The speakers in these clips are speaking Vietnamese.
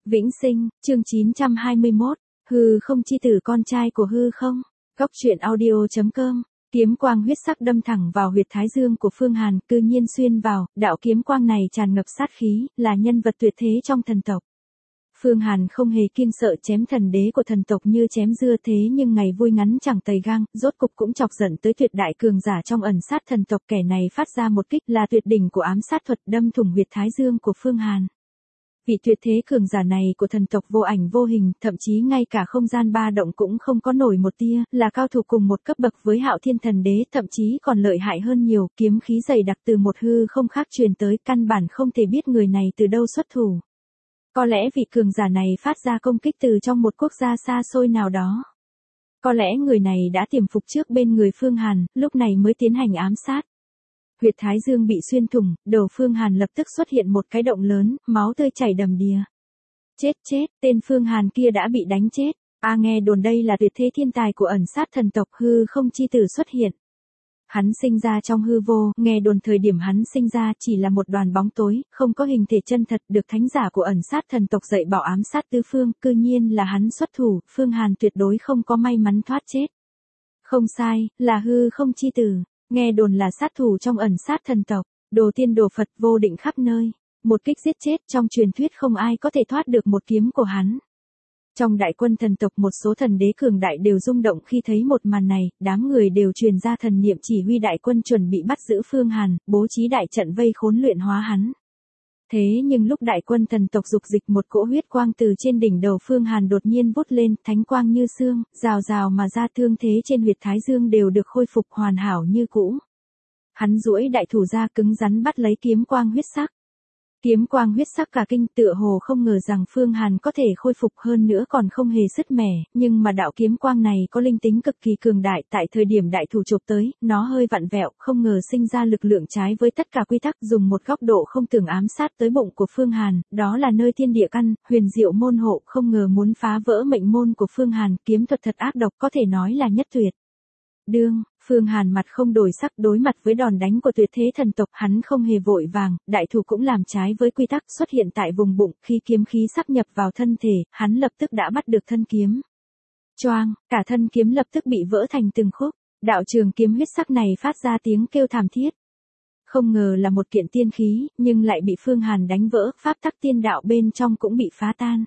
Vĩnh Sinh, chương 921, hư không chi tử con trai của hư không. Góc truyện audio.com. Kiếm quang huyết sắc đâm thẳng vào huyệt thái dương của Phương Hàn, cư nhiên xuyên vào, đạo kiếm quang này tràn ngập sát khí, là nhân vật tuyệt thế trong thần tộc. Phương Hàn không hề kiêng sợ chém thần đế của thần tộc như chém dưa, thế nhưng ngày vui ngắn chẳng tày gang, rốt cục cũng chọc giận tới tuyệt đại cường giả trong ẩn sát thần tộc. Kẻ này phát ra một kích là tuyệt đỉnh của ám sát thuật, đâm thủng huyệt thái dương của Phương Hàn. Vị tuyệt thế cường giả này của thần tộc vô ảnh vô hình, thậm chí ngay cả không gian ba động cũng không có nổi một tia, là cao thủ cùng một cấp bậc với Hạo Thiên thần đế, thậm chí còn lợi hại hơn nhiều, kiếm khí dày đặc từ một hư không khác truyền tới, căn bản không thể biết người này từ đâu xuất thủ. Có lẽ vị cường giả này phát ra công kích từ trong một quốc gia xa xôi nào đó. Có lẽ người này đã tiềm phục trước bên người Phương Hàn, lúc này mới tiến hành ám sát. Huyệt thái dương bị xuyên thủng, đầu Phương Hàn lập tức xuất hiện một cái động lớn, máu tươi chảy đầm đìa. Chết, tên Phương Hàn kia đã bị đánh chết. Nghe đồn đây là tuyệt thế thiên tài của ẩn sát thần tộc, hư không chi tử xuất hiện. Hắn sinh ra trong hư vô, nghe đồn thời điểm hắn sinh ra chỉ là một đoàn bóng tối, không có hình thể chân thật, được thánh giả của ẩn sát thần tộc dạy bảo ám sát tứ phương, cư nhiên là hắn xuất thủ, Phương Hàn tuyệt đối không có may mắn thoát chết. Không sai, là hư không chi tử, nghe đồn là sát thủ trong ẩn sát thần tộc, đồ tiên đồ Phật vô định khắp nơi, một kích giết chết, trong truyền thuyết không ai có thể thoát được một kiếm của hắn. Trong đại quân thần tộc một số thần đế cường đại đều rung động khi thấy một màn này, đám người đều truyền ra thần niệm chỉ huy đại quân chuẩn bị bắt giữ Phương Hàn, bố trí đại trận vây khốn luyện hóa hắn. Thế nhưng lúc đại quân thần tộc dục dịch, một cỗ huyết quang từ trên đỉnh đầu Phương Hàn đột nhiên vút lên, thánh quang như sương, rào rào mà ra, thương thế trên huyệt thái dương đều được khôi phục hoàn hảo như cũ. Hắn duỗi đại thủ ra cứng rắn bắt lấy kiếm quang huyết sắc. Kiếm quang huyết sắc cả kinh, tựa hồ không ngờ rằng Phương Hàn có thể khôi phục, hơn nữa còn không hề sứt mẻ, nhưng mà đạo kiếm quang này có linh tính cực kỳ cường đại, tại thời điểm đại thủ chụp tới, nó hơi vặn vẹo, không ngờ sinh ra lực lượng trái với tất cả quy tắc, dùng một góc độ không tưởng ám sát tới bụng của Phương Hàn, đó là nơi thiên địa căn, huyền diệu môn hộ, không ngờ muốn phá vỡ mệnh môn của Phương Hàn, kiếm thuật thật ác độc, có thể nói là nhất tuyệt. Phương Hàn mặt không đổi sắc, đối mặt với đòn đánh của tuyệt thế thần tộc, hắn không hề vội vàng, đại thủ cũng làm trái với quy tắc, xuất hiện tại vùng bụng, khi kiếm khí sắp nhập vào thân thể, hắn lập tức đã bắt được thân kiếm. Choang, cả thân kiếm lập tức bị vỡ thành từng khúc, đạo trường kiếm huyết sắc này phát ra tiếng kêu thảm thiết. Không ngờ là một kiện tiên khí, nhưng lại bị Phương Hàn đánh vỡ, pháp tắc tiên đạo bên trong cũng bị phá tan.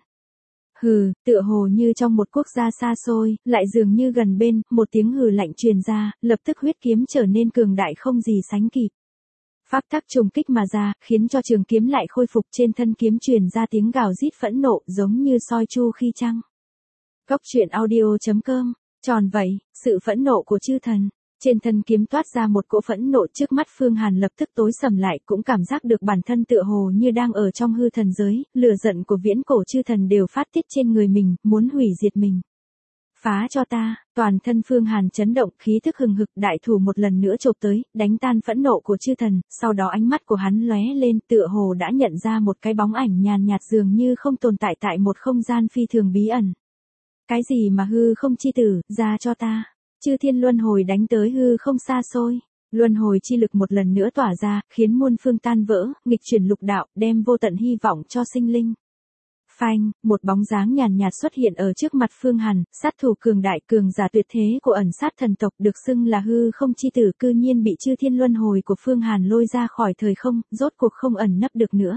Tựa hồ như trong một quốc gia xa xôi, lại dường như gần bên, một tiếng hừ lạnh truyền ra, lập tức huyết kiếm trở nên cường đại không gì sánh kịp. Pháp tắc trùng kích mà ra, khiến cho trường kiếm lại khôi phục, trên thân kiếm truyền ra tiếng gào rít phẫn nộ, giống như soi chu khi trăng. Góc truyện audio.com, tròn vậy, sự phẫn nộ của chư thần. Trên thân kiếm toát ra một cỗ phẫn nộ, trước mắt Phương Hàn lập tức tối sầm lại, cũng cảm giác được bản thân tựa hồ như đang ở trong hư thần giới, lửa giận của viễn cổ chư thần đều phát tiết trên người mình, muốn hủy diệt mình. Phá cho ta, toàn thân Phương Hàn chấn động, khí thức hừng hực, đại thủ một lần nữa chộp tới, đánh tan phẫn nộ của chư thần, sau đó ánh mắt của hắn lóe lên, tựa hồ đã nhận ra một cái bóng ảnh nhàn nhạt dường như không tồn tại tại một không gian phi thường bí ẩn. Cái gì mà hư không chi tử, ra cho ta. Chư thiên luân hồi đánh tới hư không xa xôi, luân hồi chi lực một lần nữa tỏa ra, khiến muôn phương tan vỡ, nghịch chuyển lục đạo, đem vô tận hy vọng cho sinh linh. Phanh, một bóng dáng nhàn nhạt xuất hiện ở trước mặt Phương Hàn, sát thủ cường đại, cường giả tuyệt thế của ẩn sát thần tộc, được xưng là hư không chi tử, cư nhiên bị chư thiên luân hồi của Phương Hàn lôi ra khỏi thời không, rốt cuộc không ẩn nấp được nữa.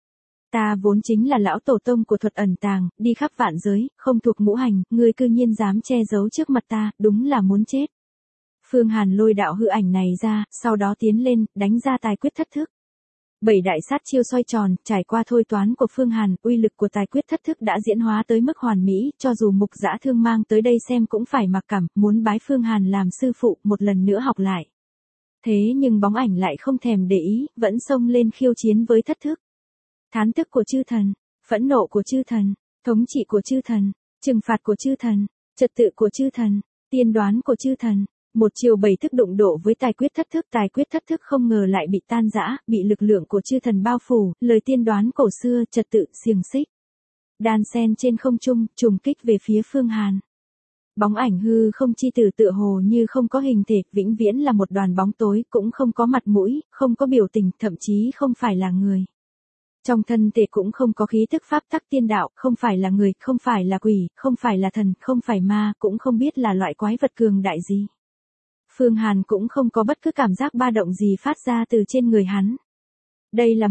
Ta vốn chính là lão tổ tông của thuật ẩn tàng, đi khắp vạn giới, không thuộc ngũ hành, ngươi cư nhiên dám che giấu trước mặt ta, đúng là muốn chết. Phương Hàn lôi đạo hư ảnh này ra, sau đó tiến lên, đánh ra tài quyết thất thức. 7 đại sát chiêu xoay tròn, trải qua thôi toán của Phương Hàn, uy lực của tài quyết thất thức đã diễn hóa tới mức hoàn mỹ, cho dù Mục Dã Thương mang tới đây xem cũng phải mặc cảm, muốn bái Phương Hàn làm sư phụ, một lần nữa học lại. Thế nhưng bóng ảnh lại không thèm để ý, vẫn xông lên khiêu chiến với thất thức. Thán tức của chư thần, phẫn nộ của chư thần, thống trị của chư thần, trừng phạt của chư thần, trật tự của chư thần, tiên đoán của chư thần, một chiều 7 thức đụng độ với tài quyết thất thức, tài quyết thất thức không ngờ lại bị tan rã, bị lực lượng của chư thần bao phủ, lời tiên đoán cổ xưa, trật tự, xiềng xích. Đan sen trên không trung, trùng kích về phía Phương Hàn. Bóng ảnh hư không chi tử tựa hồ như không có hình thể, vĩnh viễn là một đoàn bóng tối, cũng không có mặt mũi, không có biểu tình, thậm chí không phải là người. Trong thân thể cũng không có khí tức pháp tắc tiên đạo, không phải là người, không phải là quỷ, không phải là thần, không phải ma, cũng không biết là loại quái vật cường đại gì. Phương Hàn cũng không có bất cứ cảm giác ba động gì phát ra từ trên người hắn. Đây là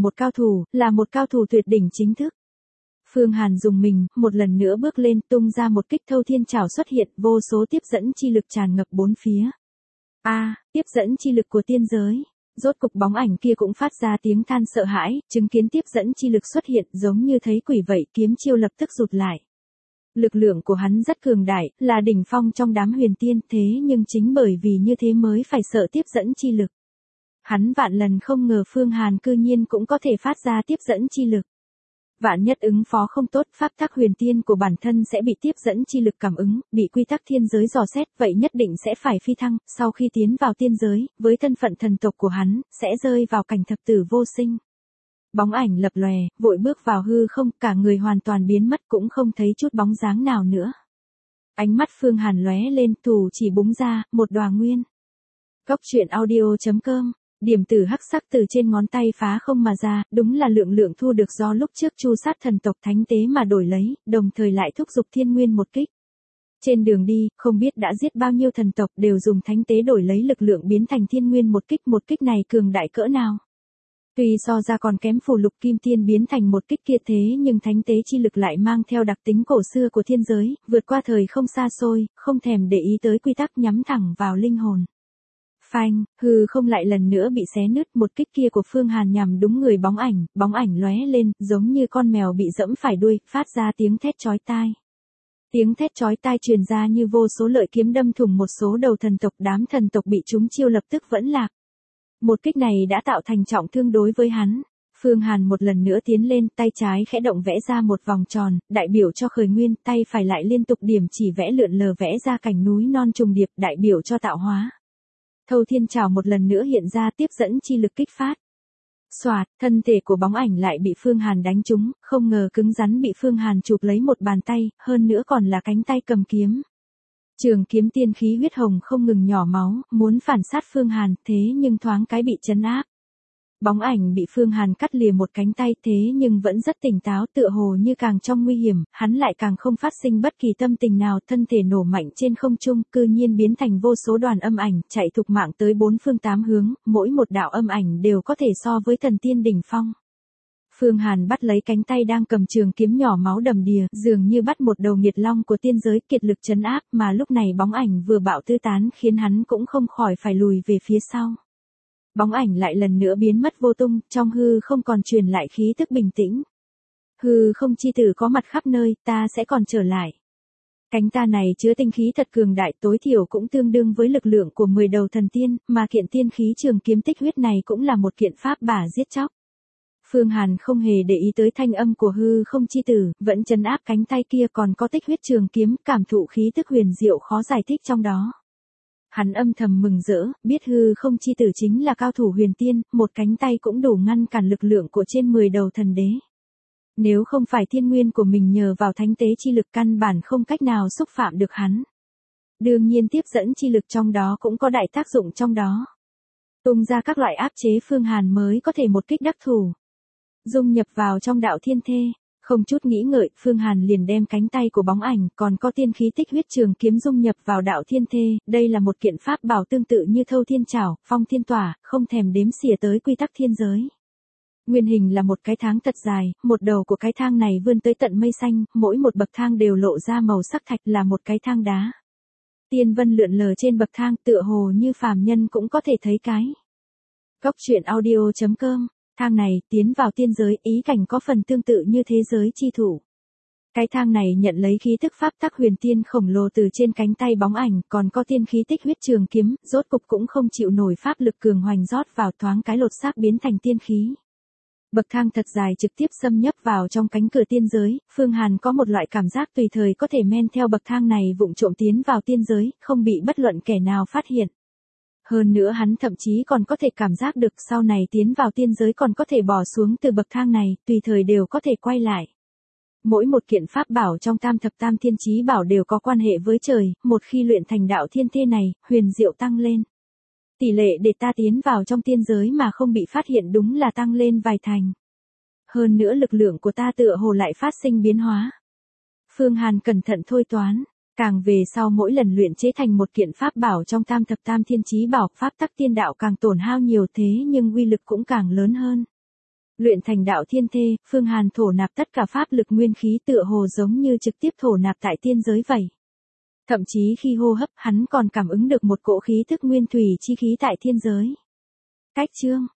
một cao thủ tuyệt đỉnh chính thức. Phương Hàn dùng mình, một lần nữa bước lên, tung ra một kích thâu thiên trảo xuất hiện, vô số tiếp dẫn chi lực tràn ngập bốn phía. Tiếp dẫn chi lực của tiên giới. Rốt cục bóng ảnh kia cũng phát ra tiếng than sợ hãi, chứng kiến tiếp dẫn chi lực xuất hiện giống như thấy quỷ vậy, kiếm chiêu lập tức rụt lại. Lực lượng của hắn rất cường đại, là đỉnh phong trong đám huyền tiên, thế nhưng chính bởi vì như thế mới phải sợ tiếp dẫn chi lực. Hắn vạn lần không ngờ Phương Hàn cư nhiên cũng có thể phát ra tiếp dẫn chi lực. Vạn nhất ứng phó không tốt, pháp tắc huyền tiên của bản thân sẽ bị tiếp dẫn chi lực cảm ứng, bị quy tắc thiên giới dò xét, vậy nhất định sẽ phải phi thăng, sau khi tiến vào tiên giới, với thân phận thần tộc của hắn, sẽ rơi vào cảnh thập tử vô sinh. Bóng ảnh lập lòe, vội bước vào hư không, cả người hoàn toàn biến mất cũng không thấy chút bóng dáng nào nữa. Ánh mắt Phương Hàn lóe lên, thủ chỉ búng ra, một đóa nguyên. Góc truyện audio.com. Điểm tử hắc sắc từ trên ngón tay phá không mà ra, đúng là lượng thu được do lúc trước chu sát thần tộc thánh tế mà đổi lấy, đồng thời lại thúc giục thiên nguyên một kích. Trên đường đi, không biết đã giết bao nhiêu thần tộc đều dùng thánh tế đổi lấy lực lượng biến thành thiên nguyên một kích này cường đại cỡ nào. Tuy so ra còn kém phù lục kim tiên biến thành một kích kia thế nhưng thánh tế chi lực lại mang theo đặc tính cổ xưa của thiên giới, vượt qua thời không xa xôi, không thèm để ý tới quy tắc nhắm thẳng vào linh hồn. Phanh, hư không lại lần nữa bị xé nứt, một kích kia của Phương Hàn nhằm đúng người bóng ảnh lóe lên, giống như con mèo bị dẫm phải đuôi, phát ra tiếng thét chói tai. Tiếng thét chói tai truyền ra như vô số lợi kiếm đâm thủng một số đầu thần tộc, đám thần tộc bị trúng chiêu lập tức vẫn lạc. Một kích này đã tạo thành trọng thương đối với hắn. Phương Hàn một lần nữa tiến lên, tay trái khẽ động vẽ ra một vòng tròn, đại biểu cho khởi nguyên, tay phải lại liên tục điểm chỉ vẽ lượn lờ vẽ ra cảnh núi non trùng điệp, đại biểu cho tạo hóa. Thâu thiên trảo một lần nữa hiện ra, tiếp dẫn chi lực kích phát. Xoạt, thân thể của bóng ảnh lại bị Phương Hàn đánh trúng, không ngờ cứng rắn bị Phương Hàn chụp lấy một bàn tay, hơn nữa còn là cánh tay cầm kiếm. Trường kiếm tiên khí huyết hồng không ngừng nhỏ máu, muốn phản sát Phương Hàn, thế nhưng thoáng cái bị trấn áp. Bóng ảnh bị Phương Hàn cắt lìa một cánh tay, thế nhưng vẫn rất tỉnh táo, tựa hồ như càng trong nguy hiểm, hắn lại càng không phát sinh bất kỳ tâm tình nào, thân thể nổ mạnh trên không trung, cư nhiên biến thành vô số đoàn âm ảnh, chạy thục mạng tới bốn phương tám hướng, mỗi một đạo âm ảnh đều có thể so với thần tiên đỉnh phong. Phương Hàn bắt lấy cánh tay đang cầm trường kiếm nhỏ máu đầm đìa, dường như bắt một đầu nghiệt long của tiên giới, kiệt lực trấn áp, mà lúc này bóng ảnh vừa bạo tứ tán khiến hắn cũng không khỏi phải lùi về phía sau. Bóng ảnh lại lần nữa biến mất vô tung, trong hư không còn truyền lại khí tức bình tĩnh. Hư không chi tử có mặt khắp nơi, ta sẽ còn trở lại. Cánh ta này chứa tinh khí thật cường đại, tối thiểu cũng tương đương với lực lượng của 10 đầu thần tiên, mà kiện tiên khí trường kiếm tích huyết này cũng là một kiện pháp bả giết chóc. Phương Hàn không hề để ý tới thanh âm của hư không chi tử, vẫn trấn áp cánh tay kia, còn có tích huyết trường kiếm, cảm thụ khí tức huyền diệu khó giải thích trong đó. Hắn âm thầm mừng rỡ, biết hư không chi tử chính là cao thủ huyền tiên, một cánh tay cũng đủ ngăn cản lực lượng của trên 10 đầu thần đế. Nếu không phải thiên nguyên của mình nhờ vào thánh tế chi lực căn bản không cách nào xúc phạm được hắn. Đương nhiên tiếp dẫn chi lực trong đó cũng có đại tác dụng trong đó. Tung ra các loại áp chế Phương Hàn mới có thể một kích đắc thủ. Dung nhập vào trong đạo thiên thê. Không chút nghĩ ngợi, Phương Hàn liền đem cánh tay của bóng ảnh, còn có tiên khí tích huyết trường kiếm dung nhập vào đạo thiên thê, đây là một kiện pháp bảo tương tự như thâu thiên trảo, phong thiên tỏa, không thèm đếm xỉa tới quy tắc thiên giới. Nguyên hình là một cái thang thật dài, một đầu của cái thang này vươn tới tận mây xanh, mỗi một bậc thang đều lộ ra màu sắc thạch, là một cái thang đá. Tiên vân lượn lờ trên bậc thang, tựa hồ như phàm nhân cũng có thể thấy cái. Góc truyện audio.com. Thang này, tiến vào tiên giới, ý cảnh có phần tương tự như thế giới chi thủ. Cái thang này nhận lấy khí tức pháp tắc huyền tiên khổng lồ từ trên cánh tay bóng ảnh, còn có tiên khí tích huyết trường kiếm, rốt cục cũng không chịu nổi pháp lực cường hoành rót vào, thoáng cái lột xác biến thành tiên khí. Bậc thang thật dài trực tiếp xâm nhập vào trong cánh cửa tiên giới, Phương Hàn có một loại cảm giác tùy thời có thể men theo bậc thang này vụng trộm tiến vào tiên giới, không bị bất luận kẻ nào phát hiện. Hơn nữa hắn thậm chí còn có thể cảm giác được sau này tiến vào tiên giới còn có thể bỏ xuống từ bậc thang này, tùy thời đều có thể quay lại. Mỗi một kiện pháp bảo trong tam thập tam thiên chí bảo đều có quan hệ với trời, một khi luyện thành đạo thiên thê này, huyền diệu tăng lên. Tỷ lệ để ta tiến vào trong tiên giới mà không bị phát hiện đúng là tăng lên vài thành. Hơn nữa lực lượng của ta tựa hồ lại phát sinh biến hóa. Phương Hàn cẩn thận thôi toán. Càng về sau mỗi lần luyện chế thành một kiện pháp bảo trong tam thập tam thiên chí bảo, pháp tắc tiên đạo càng tổn hao nhiều thế nhưng uy lực cũng càng lớn hơn. Luyện thành đạo thiên thê, Phương Hàn thổ nạp tất cả pháp lực nguyên khí tựa hồ giống như trực tiếp thổ nạp tại tiên giới vậy. Thậm chí khi hô hấp hắn còn cảm ứng được một cỗ khí thức nguyên thủy chi khí tại thiên giới. Cách chương